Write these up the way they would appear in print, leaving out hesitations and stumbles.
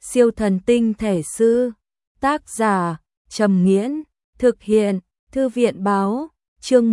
Siêu thần tinh thể sư. Tác giả Trầm Nghiễn. Thực hiện Thư viện Báo. Chương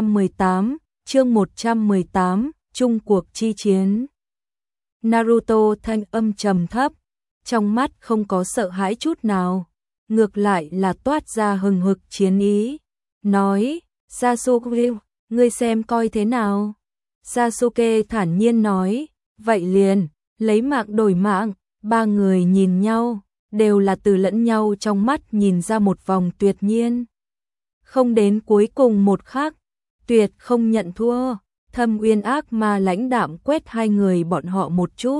118, Chung cuộc chi chiến. Naruto thanh âm trầm thấp, trong mắt không có sợ hãi chút nào, ngược lại là toát ra hừng hực chiến ý, nói: Sasuke, ngươi xem coi thế nào. Sasuke thản nhiên nói: vậy liền, lấy mạng đổi mạng. Ba người nhìn nhau, đều là từ lẫn nhau trong mắt nhìn ra một vòng tuyệt nhiên. Không đến cuối cùng một khắc, tuyệt không nhận thua. Thâm Uyên ác ma lãnh đạm quét hai người bọn họ một chút,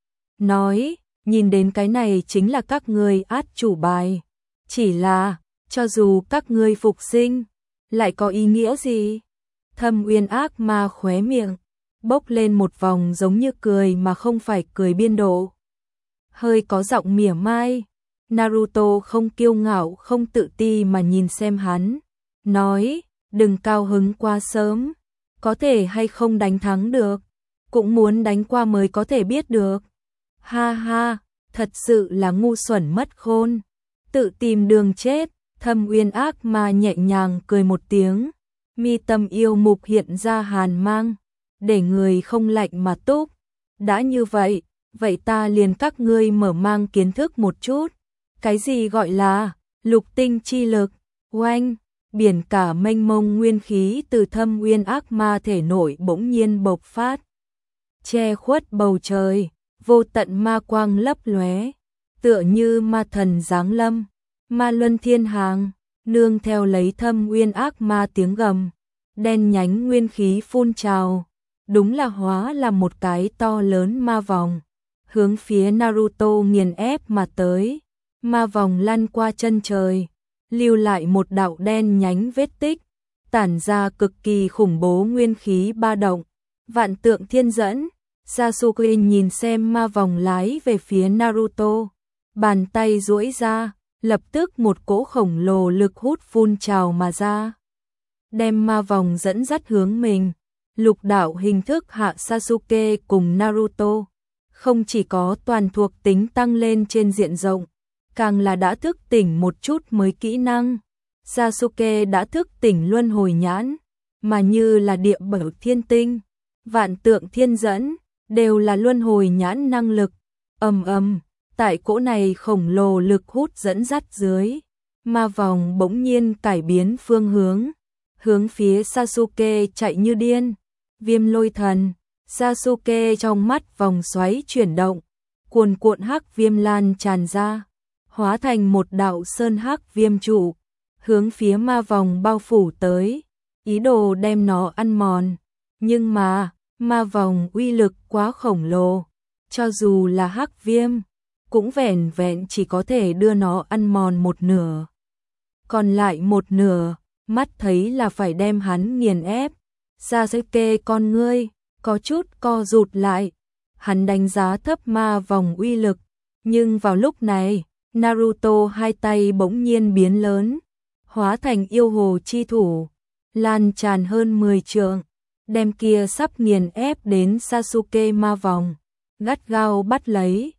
nói: nhìn đến cái này chính là các ngươi át chủ bài. Chỉ là, cho dù các ngươi phục sinh, lại có ý nghĩa gì? Thâm Uyên ác ma khóe miệng bốc lên một vòng giống như cười mà không phải cười biên độ, hơi có giọng mỉa mai. Naruto không kiêu ngạo không tự ti mà nhìn xem hắn, nói: đừng cao hứng quá sớm, có thể hay không đánh thắng được, cũng muốn đánh qua mới có thể biết được. Ha ha, thật sự là ngu xuẩn mất khôn, tự tìm đường chết. Thâm Uyên ác ma nhẹ nhàng cười một tiếng, mi tâm yêu mục hiện ra hàn mang, để người không lạnh mà túc. Đã như vậy, vậy ta liền các ngươi mở mang kiến thức một chút. Cái gì gọi là lục tinh chi lực? Oanh! Biển cả mênh mông nguyên khí từ Thâm Uyên ác ma thể nội bỗng nhiên bộc phát, che khuất bầu trời, vô tận ma quang lấp lóe, tựa như ma thần giáng lâm, ma luân thiên hàng. Nương theo lấy Thâm Uyên ác ma tiếng gầm, đen nhánh nguyên khí phun trào, đúng là hóa là một cái to lớn ma vòng, hướng phía Naruto nghiền ép mà tới. Ma vòng lăn qua chân trời, lưu lại một đạo đen nhánh vết tích, tản ra cực kỳ khủng bố nguyên khí ba động, vạn tượng thiên dẫn. Sasuke nhìn xem ma vòng lái về phía Naruto, bàn tay duỗi ra, lập tức một cỗ khổng lồ lực hút phun trào mà ra, đem ma vòng dẫn dắt hướng mình. Lục đạo hình thức hạ Sasuke cùng Naruto không chỉ có toàn thuộc tính tăng lên trên diện rộng, càng là đã thức tỉnh một chút mới kỹ năng. Sasuke đã thức tỉnh luân hồi nhãn, mà như là địa bảo thiên tinh, vạn tượng thiên dẫn, đều là luân hồi nhãn năng lực. Tại cỗ này khổng lồ lực hút dẫn dắt dưới, ma vòng bỗng nhiên cải biến phương hướng phía Sasuke chạy như điên. Viêm lôi thần. Sasuke trong mắt vòng xoáy chuyển động, cuồn cuộn hắc viêm lan tràn ra, hóa thành một đạo sơn hắc viêm trụ, hướng phía ma vòng bao phủ tới, ý đồ đem nó ăn mòn. Nhưng mà, ma vòng uy lực quá khổng lồ, cho dù là hắc viêm, cũng vẻn vẹn chỉ có thể đưa nó ăn mòn một nửa. Còn lại một nửa, mắt thấy là phải đem hắn nghiền ép. Sasuke con ngươi có chút co rụt lại, hắn đánh giá thấp ma vòng uy lực, nhưng vào lúc này, Naruto hai tay bỗng nhiên biến lớn, hóa thành yêu hồ chi thủ, lan tràn hơn 10 trượng, đem kia sắp nghiền ép đến Sasuke ma vòng, gắt gao bắt lấy.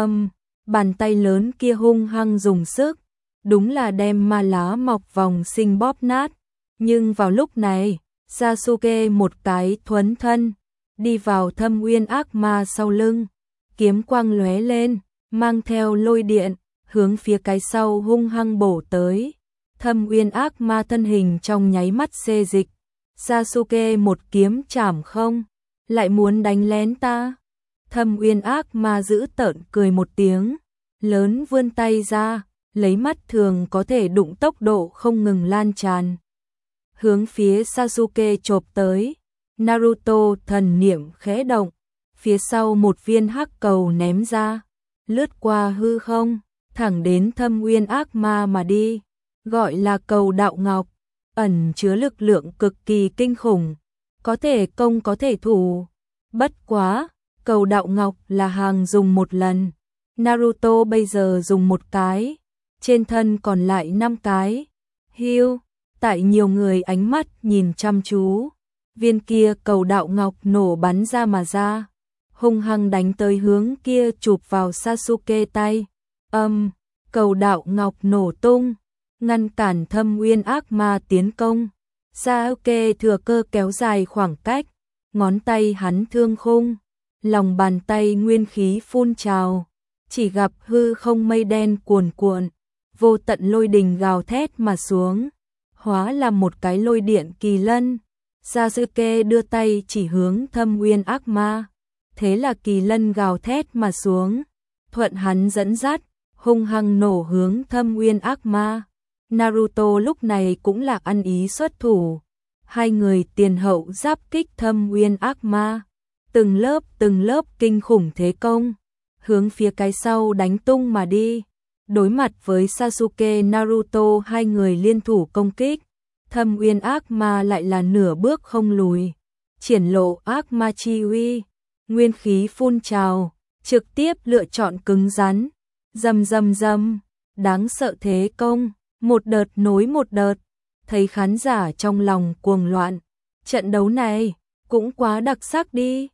Bàn tay lớn kia hung hăng dùng sức, đúng là đem ma lá mọc vòng sinh bóp nát. Nhưng vào lúc này, Sasuke một cái thuấn thân, đi vào Thâm Uyên ác ma sau lưng, kiếm quang lóe lên, mang theo lôi điện, hướng phía cái sau hung hăng bổ tới. Thâm Uyên ác ma thân hình trong nháy mắt xê dịch, Sasuke một kiếm chảm không, lại muốn đánh lén ta. Thâm Uyên ác ma giữ tợn cười một tiếng, lớn vươn tay ra, lấy mắt thường có thể đụng tốc độ không ngừng lan tràn, hướng phía Sasuke chộp tới. Naruto thần niệm khẽ động, phía sau một viên hắc cầu ném ra, lướt qua hư không, thẳng đến Thâm Uyên ác ma mà đi. Gọi là cầu đạo ngọc, ẩn chứa lực lượng cực kỳ kinh khủng, có thể công có thể thủ. Bất quá, cầu đạo ngọc là hàng dùng một lần, Naruto bây giờ dùng một cái, trên thân còn lại 5 cái. Hiu, tại nhiều người ánh mắt nhìn chăm chú, viên kia cầu đạo ngọc nổ bắn ra mà ra, hung hăng đánh tới hướng kia chụp vào Sasuke tay. Cầu đạo ngọc nổ tung, ngăn cản Thâm Uyên ác ma tiến công. Sasuke thừa cơ kéo dài khoảng cách, ngón tay hắn thương khung, lòng bàn tay nguyên khí phun trào, chỉ gặp hư không mây đen cuồn cuộn, vô tận lôi đình gào thét mà xuống, hóa là một cái lôi điện kỳ lân. Sasuke đưa tay chỉ hướng Thâm Uyên ác ma, thế là kỳ lân gào thét mà xuống, thuận hắn dẫn dắt, hung hăng nổ hướng Thâm Uyên ác ma. Naruto lúc này cũng là ăn ý xuất thủ, hai người tiền hậu giáp kích Thâm Uyên ác ma, từng lớp kinh khủng thế công, hướng phía cái sau đánh tung mà đi. Đối mặt với Sasuke Naruto hai người liên thủ công kích, Thâm Uyên ác ma lại là nửa bước không lùi, triển lộ ác ma chi uy, nguyên khí phun trào, trực tiếp lựa chọn cứng rắn, rầm, đáng sợ thế công, một đợt nối một đợt, thấy khán giả trong lòng cuồng loạn, trận đấu này cũng quá đặc sắc đi.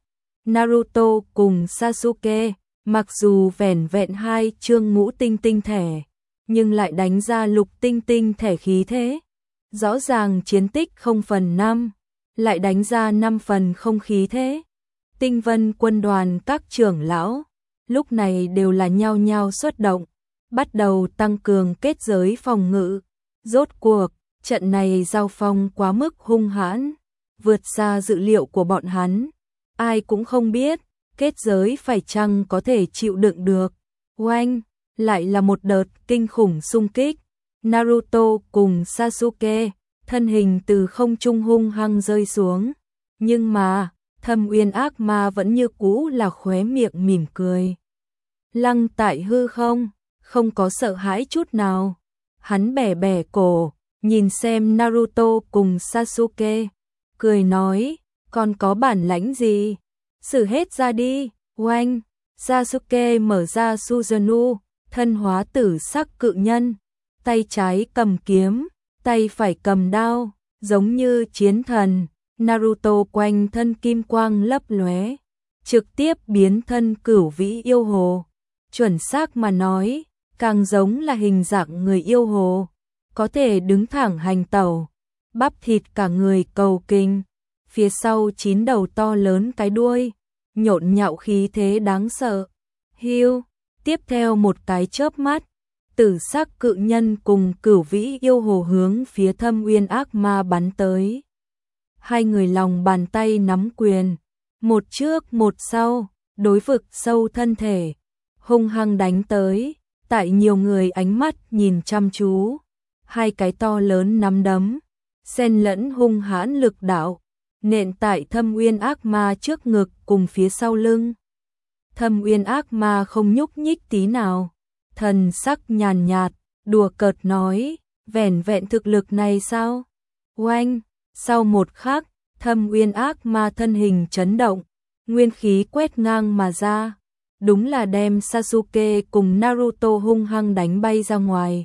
Naruto cùng Sasuke, mặc dù vẻn vẹn 2 chương ngũ tinh tinh thẻ, nhưng lại đánh ra lục tinh tinh thẻ khí thế. Rõ ràng chiến tích 0/5, lại đánh ra 5 phần không khí thế. Tinh Vân quân đoàn các trưởng lão, lúc này đều là nhao nhao xuất động, bắt đầu tăng cường kết giới phòng ngự. Rốt cuộc, trận này giao phong quá mức hung hãn, vượt xa dự liệu của bọn hắn. Ai cũng không biết, kết giới phải chăng có thể chịu đựng được. Oanh, lại là một đợt kinh khủng xung kích. Naruto cùng Sasuke, thân hình từ không trung hung hăng rơi xuống. Nhưng mà, Thâm Uyên ác ma vẫn như cũ là khóe miệng mỉm cười. Lăng tại hư không, không có sợ hãi chút nào. Hắn bẻ bẻ cổ, nhìn xem Naruto cùng Sasuke, cười nói, còn có bản lãnh gì? Sử hết ra đi. Oanh, Sasuke mở ra Susanoo, thân hóa tử sắc cự nhân, tay trái cầm kiếm, tay phải cầm đao, giống như chiến thần. Naruto quanh thân kim quang lấp lóe, trực tiếp biến thân Cửu Vĩ yêu hồ. Chuẩn xác mà nói, càng giống là hình dạng người yêu hồ, có thể đứng thẳng hành tẩu, bắp thịt cả người cầu kinh, phía sau 9 đầu to lớn cái đuôi, nhộn nhạo khí thế đáng sợ. Hiu, tiếp theo một cái chớp mắt, tử sắc cự nhân cùng Cửu Vĩ yêu hồ hướng phía Thâm Uyên ác ma bắn tới. Hai người lòng bàn tay nắm quyền, một trước một sau, đối vực sâu thân thể, hung hăng đánh tới. Tại nhiều người ánh mắt nhìn chăm chú, hai cái to lớn nắm đấm, xen lẫn hung hãn lực đạo, nện tại Thâm Uyên ác ma trước ngực cùng phía sau lưng. Thâm Uyên ác ma không nhúc nhích tí nào, thần sắc nhàn nhạt, đùa cợt nói, vẻn vẹn thực lực này sao? Oanh, sau một khắc, Thâm Uyên ác ma thân hình chấn động, nguyên khí quét ngang mà ra. Đúng là đem Sasuke cùng Naruto hung hăng đánh bay ra ngoài.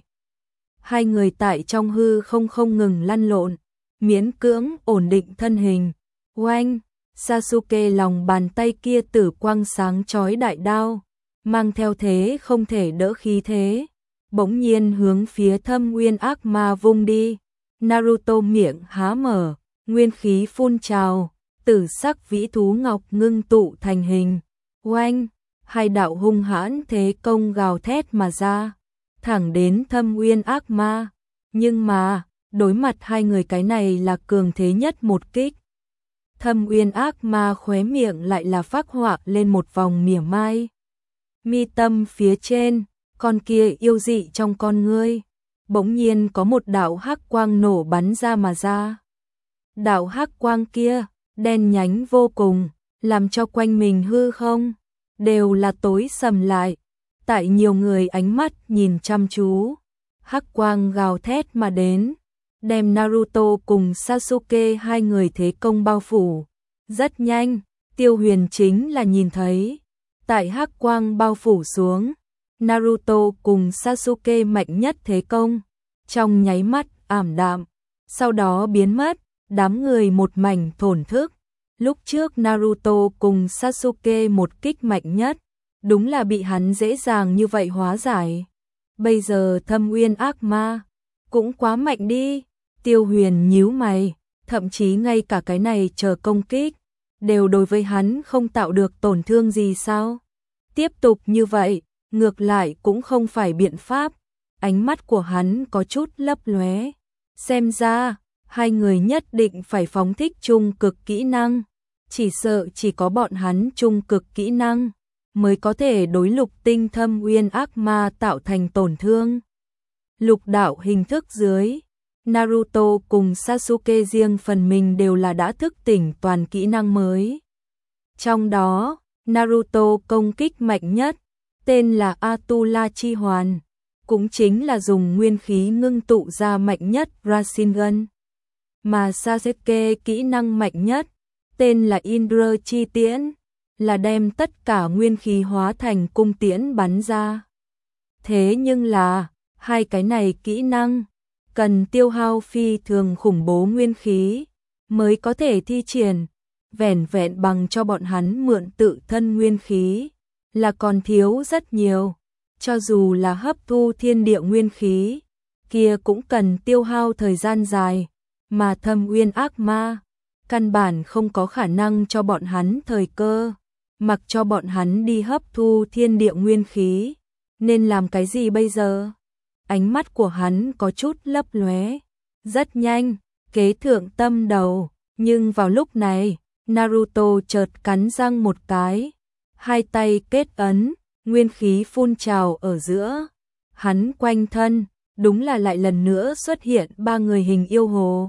Hai người tại trong hư không ngừng lăn lộn, miễn cưỡng ổn định thân hình. Oanh, Sasuke lòng bàn tay kia tử quang sáng chói đại đao, mang theo thế không thể đỡ khí thế, bỗng nhiên hướng phía Thâm Uyên ác ma vung đi. Naruto miệng há mở, nguyên khí phun trào, tử sắc vĩ thú ngọc ngưng tụ thành hình. Oanh, hai đạo hung hãn thế công gào thét mà ra, thẳng đến Thâm Uyên ác ma. Nhưng mà, đối mặt hai người cái này là cường thế nhất một kích. Thâm Uyên ác ma khóe miệng lại là phác họa lên một vòng mỉa mai. Mi tâm phía trên, con kia yêu dị trong con ngươi, bỗng nhiên có một đạo hắc quang nổ bắn ra mà ra. Đạo hắc quang kia, đen nhánh vô cùng, làm cho quanh mình hư không đều là tối sầm lại. Tại nhiều người ánh mắt nhìn chăm chú, hắc quang gào thét mà đến, đem Naruto cùng Sasuke hai người thế công bao phủ. Rất nhanh, Tiêu Huyền chính là nhìn thấy, tại hắc quang bao phủ xuống, Naruto cùng Sasuke mạnh nhất thế công, trong nháy mắt ảm đạm, sau đó biến mất, đám người một mảnh thổn thức. Lúc trước Naruto cùng Sasuke một kích mạnh nhất, đúng là bị hắn dễ dàng như vậy hóa giải. Bây giờ Thâm Uyên ác ma cũng quá mạnh đi. Tiêu Huyền nhíu mày, thậm chí ngay cả cái này chờ công kích đều đối với hắn không tạo được tổn thương gì sao? Tiếp tục như vậy, ngược lại cũng không phải biện pháp. Ánh mắt của hắn có chút lấp lóe. Xem ra, hai người nhất định phải phóng thích trung cực kỹ năng. Chỉ sợ chỉ có bọn hắn trung cực kỹ năng mới có thể đối Lục Tinh Thâm Uyên ác ma tạo thành tổn thương. Lục đạo hình thức dưới, Naruto cùng Sasuke riêng phần mình đều là đã thức tỉnh toàn kỹ năng mới. Trong đó, Naruto công kích mạnh nhất, tên là Atula Chi Hoàn, cũng chính là dùng nguyên khí ngưng tụ ra mạnh nhất Rasengan. Mà Sasuke kỹ năng mạnh nhất, tên là Indra Chi Tiễn, là đem tất cả nguyên khí hóa thành cung tiễn bắn ra. Thế nhưng là, hai cái này kỹ năng cần tiêu hao phi thường khủng bố nguyên khí mới có thể thi triển, vẻn vẹn bằng cho bọn hắn mượn tự thân nguyên khí là còn thiếu rất nhiều. Cho dù là hấp thu thiên địa nguyên khí, kia cũng cần tiêu hao thời gian dài, mà Thâm Uyên ác ma căn bản không có khả năng cho bọn hắn thời cơ, mặc cho bọn hắn đi hấp thu thiên địa nguyên khí, nên làm cái gì bây giờ? Ánh mắt của hắn có chút lấp lóe, rất nhanh, kế thượng tâm đầu, nhưng vào lúc này, Naruto chợt cắn răng một cái, hai tay kết ấn, nguyên khí phun trào ở giữa, hắn quanh thân, đúng là lại lần nữa xuất hiện ba người hình yêu hồ.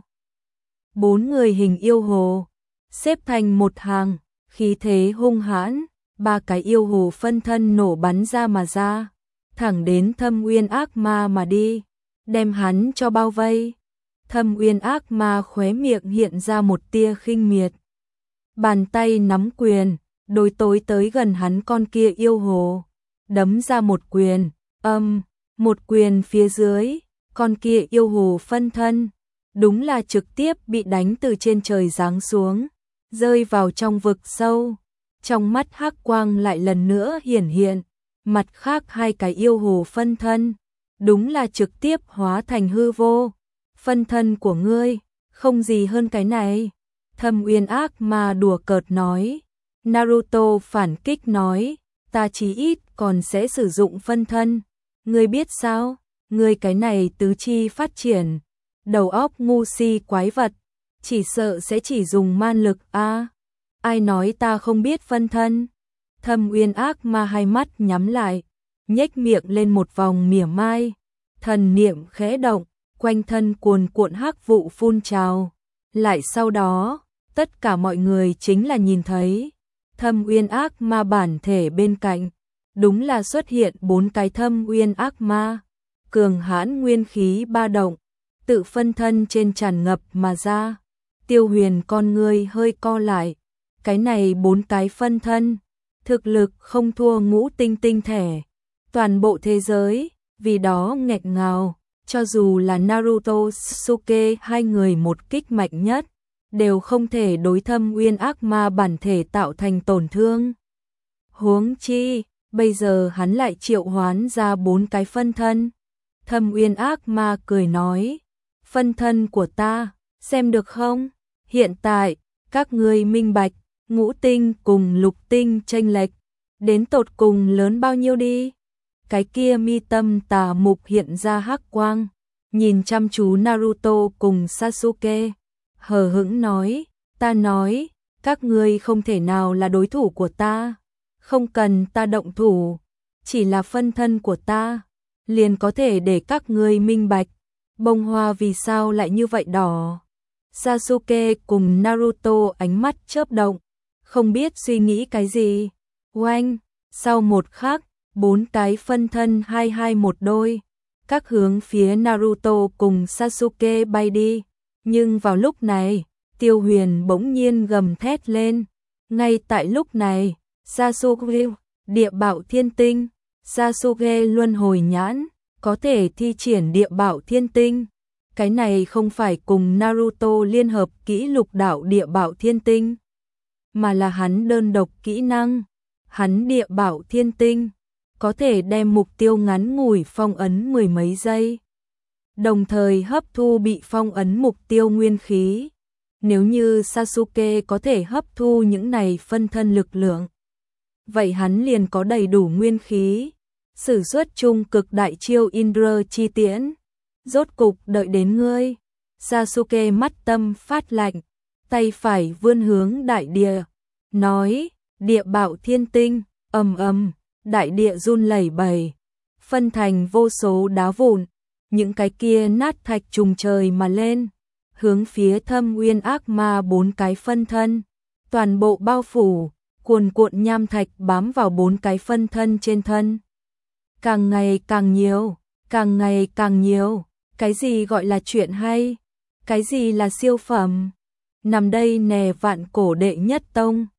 Bốn người hình yêu hồ, xếp thành một hàng, khí thế hung hãn, ba cái yêu hồ phân thân nổ bắn ra mà ra, thẳng đến Thâm Uyên ác ma mà đi, đem hắn cho bao vây. Thâm Uyên ác ma khóe miệng hiện ra một tia khinh miệt. Bàn tay nắm quyền, đối tối tới gần hắn con kia yêu hồ, đấm ra một quyền, một quyền phía dưới, con kia yêu hồ phân thân, đúng là trực tiếp bị đánh từ trên trời giáng xuống, rơi vào trong vực sâu. Trong mắt hắc quang lại lần nữa hiển hiện, mặt khác hai cái yêu hồ phân thân, đúng là trực tiếp hóa thành hư vô. Phân thân của ngươi, không gì hơn cái này. Thâm Uyên ác ma đùa cợt nói. Naruto phản kích nói, ta chí ít còn sẽ sử dụng phân thân. Ngươi biết sao, ngươi cái này tứ chi phát triển, đầu óc ngu si quái vật, chỉ sợ sẽ chỉ dùng man lực a. Ai nói ta không biết phân thân? Thâm Uyên ác ma hai mắt nhắm lại, nhếch miệng lên một vòng mỉa mai, thần niệm khẽ động, quanh thân cuồn cuộn hắc vụ phun trào. Lại sau đó, tất cả mọi người chính là nhìn thấy, Thâm Uyên ác ma bản thể bên cạnh, đúng là xuất hiện bốn cái Thâm Uyên ác ma, cường hãn nguyên khí ba động, tự phân thân trên tràn ngập mà ra. Tiêu Huyền con ngươi hơi co lại, cái này bốn cái phân thân, thực lực không thua ngũ tinh tinh thể, toàn bộ thế giới, vì đó nghẹn ngào, cho dù là Naruto Sasuke hai người một kích mạnh nhất, đều không thể đối Thâm Uyên ác ma bản thể tạo thành tổn thương. Huống chi, bây giờ hắn lại triệu hoán ra bốn cái phân thân. Thâm Uyên ác ma cười nói, phân thân của ta, xem được không? Hiện tại, các ngươi minh bạch, ngũ tinh cùng lục tinh chênh lệch, đến tột cùng lớn bao nhiêu đi? Cái kia mi tâm tà mục hiện ra hắc quang, nhìn chăm chú Naruto cùng Sasuke, hờ hững nói, ta nói, các ngươi không thể nào là đối thủ của ta, không cần ta động thủ, chỉ là phân thân của ta, liền có thể để các ngươi minh bạch, bông hoa vì sao lại như vậy đỏ. Sasuke cùng Naruto ánh mắt chớp động, không biết suy nghĩ cái gì. Oanh, sau một khắc, bốn cái phân thân hai một đôi, các hướng phía Naruto cùng Sasuke bay đi. Nhưng vào lúc này, Tiêu Huyền bỗng nhiên gầm thét lên. Ngay tại lúc này, Sasuke, địa bạo thiên tinh, Sasuke luân hồi nhãn, có thể thi triển địa bạo thiên tinh. Cái này không phải cùng Naruto liên hợp kỹ lục đạo địa bạo thiên tinh, mà là hắn đơn độc kỹ năng, hắn địa bạo thiên tinh. có thể đem mục tiêu ngắn ngủi phong ấn mười mấy giây, đồng thời hấp thu bị phong ấn mục tiêu nguyên khí. Nếu như Sasuke có thể hấp thu những này phân thân lực lượng, vậy hắn liền có đầy đủ nguyên khí, sử xuất trung cực đại chiêu Indra chi tiễn. Rốt cục đợi đến ngươi. Sasuke mắt tâm phát lạnh, tay phải vươn hướng đại địa, nói, địa bạo thiên tinh, ầm ầm, đại địa run lẩy bẩy, phân thành vô số đá vụn, những cái kia nát thạch trùng trời mà lên, hướng phía Thâm Uyên ác ma 4 cái phân thân, toàn bộ bao phủ, cuồn cuộn nham thạch bám vào 4 cái phân thân trên thân. Càng ngày càng nhiều, càng ngày càng nhiều, cái gì gọi là chuyện hay, cái gì là siêu phẩm, nằm đây nè vạn cổ đệ nhất tông.